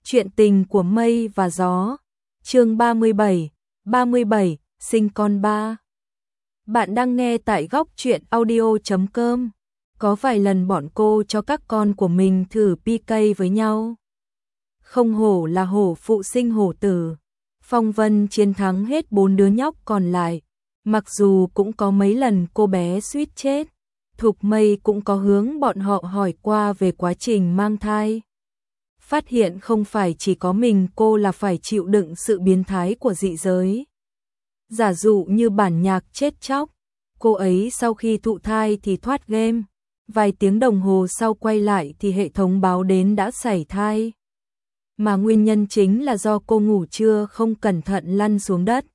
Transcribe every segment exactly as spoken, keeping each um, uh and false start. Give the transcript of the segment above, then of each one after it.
Chuyện tình của mây và gió. Chương ba mươi bảy, ba mươi bảy, sinh con ba. Bạn đang nghe tại góc truyện audio chấm com. Có vài lần bọn cô cho các con của mình thử pê ca với nhau. Không hổ là hổ phụ sinh hổ tử. Phong Vân chiến thắng hết bốn đứa nhóc còn lại. Mặc dù cũng có mấy lần cô bé suýt chết. Thục Mây cũng có hướng bọn họ hỏi qua về quá trình mang thai. Phát hiện không phải chỉ có mình cô là phải chịu đựng sự biến thái của dị giới. Giả dụ như bản nhạc chết chóc, cô ấy sau khi thụ thai thì thoát game, vài tiếng đồng hồ sau quay lại thì hệ thống báo đến đã sảy thai. Mà nguyên nhân chính là do cô ngủ trưa không cẩn thận lăn xuống đất.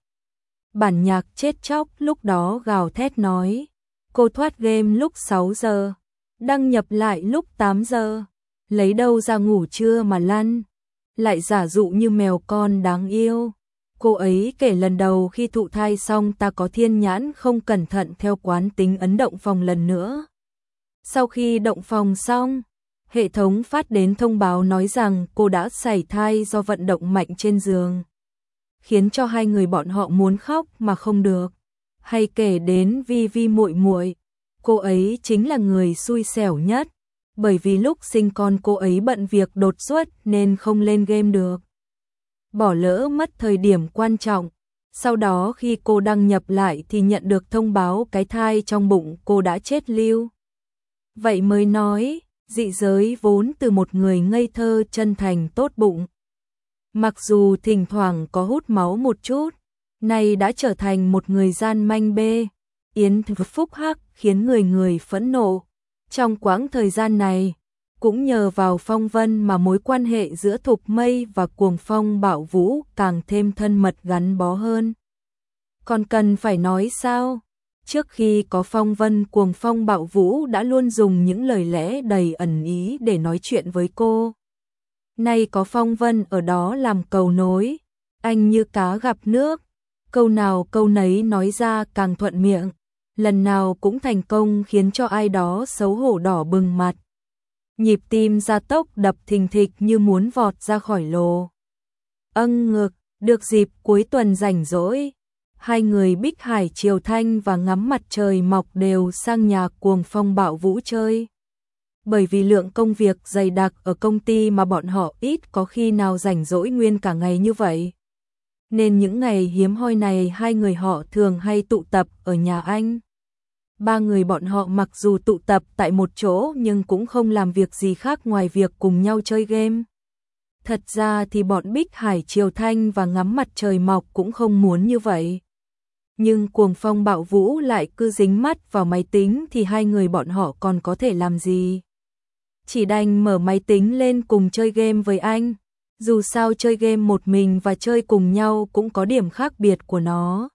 Bản nhạc chết chóc lúc đó gào thét nói, cô thoát game lúc sáu giờ, đăng nhập lại lúc tám giờ. Lấy đâu ra ngủ trưa mà lăn, lại giả dụ như mèo con đáng yêu. Cô ấy kể lần đầu khi thụ thai xong ta có thiên nhãn không cẩn thận theo quán tính ấn động phòng lần nữa. Sau khi động phòng xong, hệ thống phát đến thông báo nói rằng cô đã sảy thai do vận động mạnh trên giường, khiến cho hai người bọn họ muốn khóc mà không được. Hay kể đến Vi Vi muội muội, cô ấy chính là người xui xẻo nhất. Bởi vì lúc sinh con cô ấy bận việc đột xuất nên không lên game được. Bỏ lỡ mất thời điểm quan trọng. Sau đó khi cô đăng nhập lại thì nhận được thông báo cái thai trong bụng cô đã chết lưu. Vậy mới nói, dị giới vốn từ một người ngây thơ chân thành tốt bụng. Mặc dù thỉnh thoảng có hút máu một chút, nay đã trở thành một người gian manh bê, yến phúc hắc khiến người người phẫn nộ. Trong quãng thời gian này, cũng nhờ vào Phong Vân mà mối quan hệ giữa Thục Mây và Cuồng Phong Bạo Vũ càng thêm thân mật gắn bó hơn. Còn cần phải nói sao? Trước khi có Phong Vân, Cuồng Phong Bạo Vũ đã luôn dùng những lời lẽ đầy ẩn ý để nói chuyện với cô. Nay có Phong Vân ở đó làm cầu nối, anh như cá gặp nước, câu nào câu nấy nói ra càng thuận miệng. Lần nào cũng thành công khiến cho ai đó xấu hổ đỏ bừng mặt. Nhịp tim gia tốc đập thình thịch như muốn vọt ra khỏi lồ. Âng ngực, được dịp cuối tuần rảnh rỗi, hai người Bích Hải Triều Thanh và Ngắm Mặt Trời Mọc đều sang nhà Cuồng Phong Bạo Vũ chơi. Bởi vì lượng công việc dày đặc ở công ty mà bọn họ ít có khi nào rảnh rỗi nguyên cả ngày như vậy. Nên những ngày hiếm hoi này hai người họ thường hay tụ tập ở nhà anh. Ba người bọn họ mặc dù tụ tập tại một chỗ nhưng cũng không làm việc gì khác ngoài việc cùng nhau chơi game. Thật ra thì bọn Bích Hải Triều Thanh và Ngắm Mặt Trời Mọc cũng không muốn như vậy. Nhưng Cuồng Phong Bạo Vũ lại cứ dính mắt vào máy tính thì hai người bọn họ còn có thể làm gì. Chỉ đành mở máy tính lên cùng chơi game với anh. Dù sao chơi game một mình và chơi cùng nhau cũng có điểm khác biệt của nó.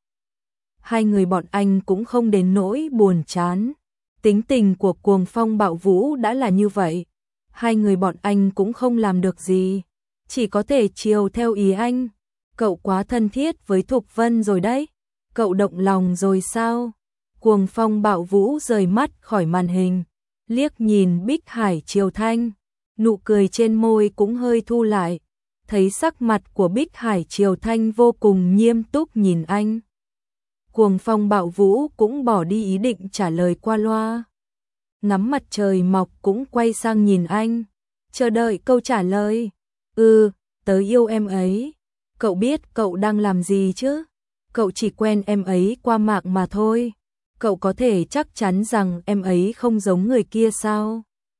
Hai người bọn anh cũng không đến nỗi buồn chán. Tính tình của Cuồng Phong Bạo Vũ đã là như vậy. Hai người bọn anh cũng không làm được gì. Chỉ có thể chiều theo ý anh. Cậu quá thân thiết với Thục Vân rồi đấy. Cậu động lòng rồi sao? Cuồng Phong Bạo Vũ rời mắt khỏi màn hình. Liếc nhìn Bích Hải Triều Thanh. Nụ cười trên môi cũng hơi thu lại. Thấy sắc mặt của Bích Hải Triều Thanh vô cùng nghiêm túc nhìn anh. Cuồng Phong Bạo Vũ cũng bỏ đi ý định trả lời qua loa. Ngắm Mặt Trời Mọc cũng quay sang nhìn anh, chờ đợi câu trả lời. Ừ, tớ yêu em ấy. Cậu biết cậu đang làm gì chứ? Cậu chỉ quen em ấy qua mạng mà thôi. Cậu có thể chắc chắn rằng em ấy không giống người kia sao?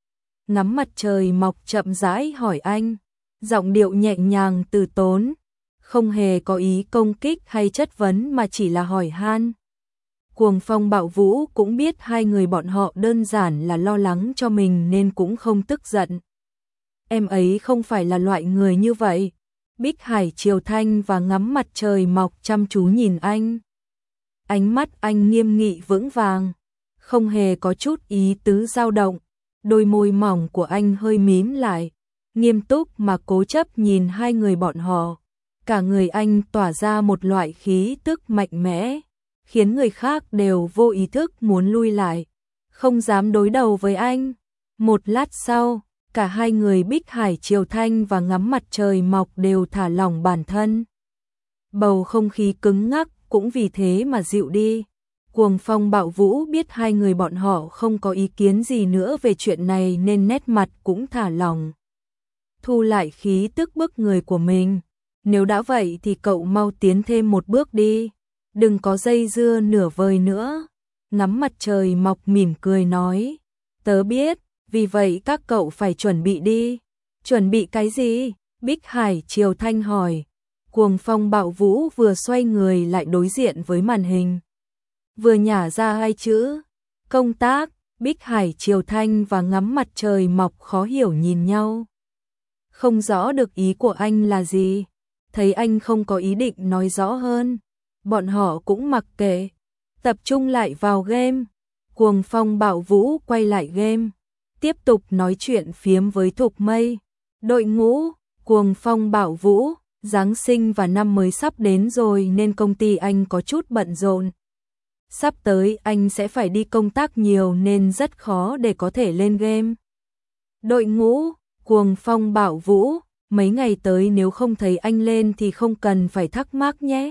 Ngắm Mặt Trời Mọc chậm rãi hỏi anh, giọng điệu nhẹ nhàng từ tốn. Không hề có ý công kích hay chất vấn mà chỉ là hỏi han. Cuồng Phong Bạo Vũ cũng biết hai người bọn họ đơn giản là lo lắng cho mình nên cũng không tức giận. Em ấy không phải là loại người như vậy. Bích Hải Triều Thanh và Ngắm Mặt Trời Mọc chăm chú nhìn anh. Ánh mắt anh nghiêm nghị vững vàng, không hề có chút ý tứ dao động. Đôi môi mỏng của anh hơi mím lại, nghiêm túc mà cố chấp nhìn hai người bọn họ. Cả người anh tỏa ra một loại khí tức mạnh mẽ, khiến người khác đều vô ý thức muốn lui lại, không dám đối đầu với anh. Một lát sau, Cả hai người Bích Hải Triều Thanh và Ngắm Mặt Trời Mọc đều thả lỏng bản thân. Bầu không khí cứng ngắc cũng vì thế mà dịu đi. Cuồng Phong Bạo Vũ biết hai người bọn họ không có ý kiến gì nữa về chuyện này nên nét mặt cũng thả lỏng. Thu lại khí tức bức người của mình. Nếu đã vậy thì cậu mau tiến thêm một bước đi. Đừng có dây dưa nửa vời nữa. Ngắm Mặt Trời Mọc mỉm cười nói. Tớ biết, vì vậy các cậu phải chuẩn bị đi. Chuẩn bị cái gì? Bích Hải Triều Thanh hỏi. Cuồng Phong Bạo Vũ vừa xoay người lại đối diện với màn hình. Vừa nhả ra hai chữ. Công tác. Bích Hải Triều Thanh và Ngắm Mặt Trời Mọc khó hiểu nhìn nhau. Không rõ được ý của anh là gì. Thấy anh không có ý định nói rõ hơn. Bọn họ cũng mặc kệ. Tập trung lại vào game. Cuồng Phong Bạo Vũ quay lại game. Tiếp tục nói chuyện phiếm với Thục Mây. Đội ngũ. Cuồng Phong Bạo Vũ. Giáng sinh và năm mới sắp đến rồi nên công ty anh có chút bận rộn. Sắp tới anh sẽ phải đi công tác nhiều nên rất khó để có thể lên game. Đội ngũ. Cuồng Phong Bạo Vũ. Mấy ngày tới nếu không thấy anh lên thì không cần phải thắc mắc nhé.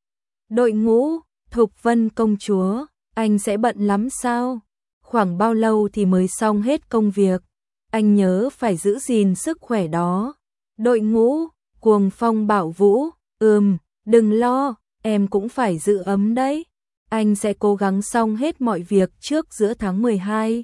Đội ngũ. Thục Vân công chúa. Anh sẽ bận lắm sao? Khoảng bao lâu thì mới xong hết công việc? Anh nhớ phải giữ gìn sức khỏe đó. Đội ngũ. Cuồng Phong Bạo Vũ. Ừm, đừng lo, em cũng phải giữ ấm đấy. Anh sẽ cố gắng xong hết mọi việc trước giữa tháng mười hai.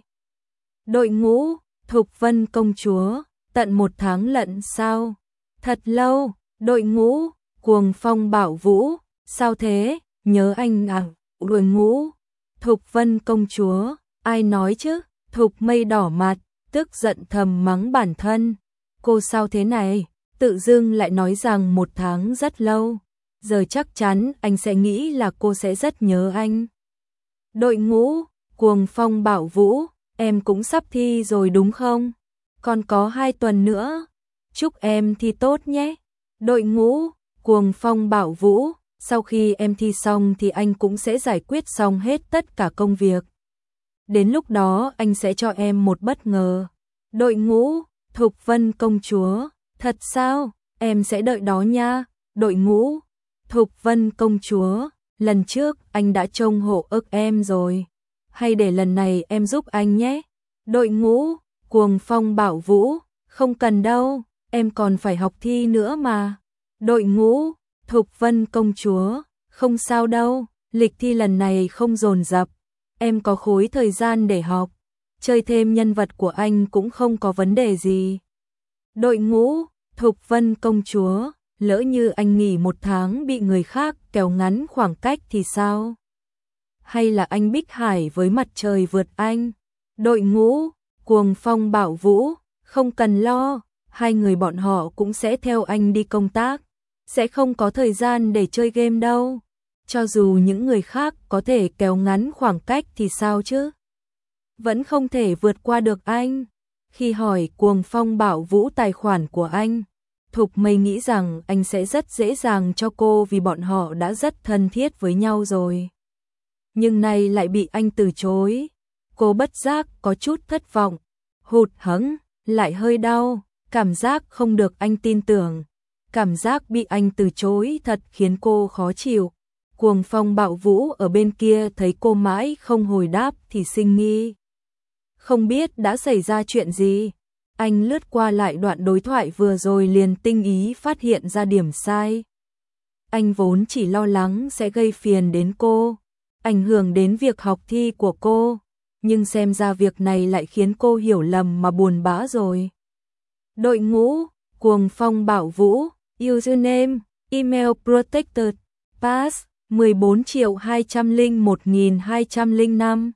Đội ngũ. Thục Vân công chúa. Tận một tháng lận sao? Thật lâu. Đội ngũ. Cuồng Phong Bạo Vũ. Sao thế? Nhớ anh à? Đội ngũ. Thục Vân công chúa. Ai nói chứ? Thục Mây đỏ mặt, tức giận thầm mắng bản thân. Cô sao thế này? Tự dưng lại nói rằng một tháng rất lâu. Giờ chắc chắn anh sẽ nghĩ là cô sẽ rất nhớ anh. Đội ngũ. Cuồng Phong Bạo Vũ. Em cũng sắp thi rồi đúng không? Còn có hai tuần nữa. Chúc em thi tốt nhé. Đội ngũ. Cuồng Phong Bạo Vũ. Sau khi em thi xong thì anh cũng sẽ giải quyết xong hết tất cả công việc. Đến lúc đó anh sẽ cho em một bất ngờ. Đội ngũ. Thục Vân công chúa. Thật sao? Em sẽ đợi đó nha. Đội ngũ. Thục Vân công chúa. Lần trước anh đã trông hộ ức em rồi. Hay để lần này em giúp anh nhé. Đội ngũ. Cuồng Phong Bạo Vũ. Không cần đâu. Em còn phải học thi nữa mà. Đội ngũ. Thục Vân công chúa. Không sao đâu. Lịch thi lần này không dồn dập. Em có khối thời gian để học. Chơi thêm nhân vật của anh cũng không có vấn đề gì. Đội ngũ. Thục Vân công chúa. Lỡ như anh nghỉ một tháng bị người khác kéo ngắn khoảng cách thì sao? Hay là anh Bích Hải với Mặt Trời vượt anh? Đội ngũ. Cuồng Phong Bạo Vũ. Không cần lo. Hai người bọn họ cũng sẽ theo anh đi công tác. Sẽ không có thời gian để chơi game đâu. Cho dù những người khác có thể kéo ngắn khoảng cách thì sao chứ? Vẫn không thể vượt qua được anh. Khi hỏi Cuồng Phong Bạo Vũ tài khoản của anh, Thục Mây nghĩ rằng anh sẽ rất dễ dàng cho cô vì bọn họ đã rất thân thiết với nhau rồi. Nhưng nay lại bị anh từ chối. Cô bất giác có chút thất vọng, hụt hẫng, lại hơi đau, cảm giác không được anh tin tưởng. Cảm giác bị anh từ chối thật khiến cô khó chịu. Cuồng Phong Bạo Vũ ở bên kia thấy cô mãi không hồi đáp thì sinh nghi. Không biết đã xảy ra chuyện gì. Anh lướt qua lại đoạn đối thoại vừa rồi liền tinh ý phát hiện ra điểm sai. Anh vốn chỉ lo lắng sẽ gây phiền đến cô, ảnh hưởng đến việc học thi của cô. Nhưng xem ra việc này lại khiến cô hiểu lầm mà buồn bã rồi. Đội ngũ. Cuồng Phong Bạo Vũ. Username. Email protected. Pass. mười bốn triệu hai trăm lẻ một nghìn hai trăm lẻ năm.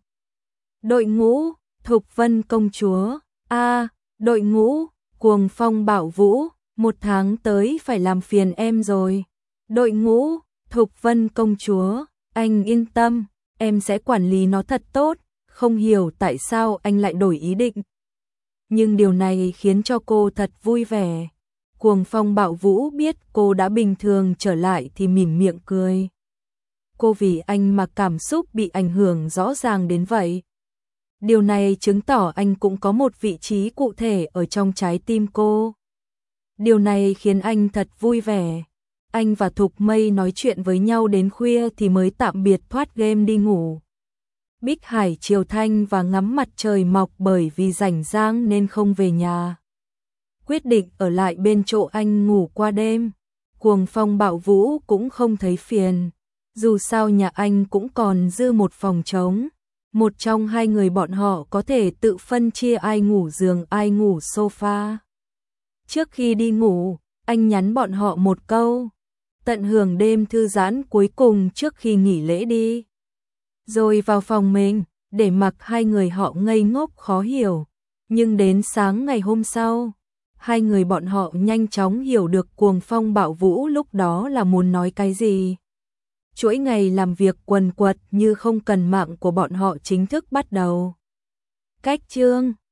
Đội ngũ. Thục Vân công chúa. A. À, đội ngũ. Cuồng Phong Bạo Vũ. Một tháng tới phải làm phiền em rồi. Đội ngũ. Thục Vân công chúa. Anh yên tâm, em sẽ quản lý nó thật tốt. Không hiểu tại sao anh lại đổi ý định. Nhưng điều này khiến cho cô thật vui vẻ. Cuồng Phong Bạo Vũ biết cô đã bình thường trở lại thì mỉm miệng cười. Cô vì anh mà cảm xúc bị ảnh hưởng rõ ràng đến vậy. Điều này chứng tỏ anh cũng có một vị trí cụ thể ở trong trái tim cô. Điều này khiến anh thật vui vẻ. Anh và Thục Mây nói chuyện với nhau đến khuya thì mới tạm biệt thoát game đi ngủ. Bích Hải chiều thanh và ngắm mặt trời mọc bởi vì rảnh rang nên không về nhà. Quyết định ở lại bên chỗ anh ngủ qua đêm. Cuồng Phong Bạo Vũ cũng không thấy phiền. Dù sao nhà anh cũng còn dư một phòng trống. Một trong hai người bọn họ có thể tự phân chia ai ngủ giường ai ngủ sofa. Trước khi đi ngủ, anh nhắn bọn họ một câu. Tận hưởng đêm thư giãn cuối cùng trước khi nghỉ lễ đi. Rồi vào phòng mình, để mặc hai người họ ngây ngốc khó hiểu. Nhưng đến sáng ngày hôm sau, hai người bọn họ nhanh chóng hiểu được Cuồng Phong Bạo Vũ lúc đó là muốn nói cái gì. Chuỗi ngày làm việc quần quật như không cần mạng của bọn họ chính thức bắt đầu. Cách chương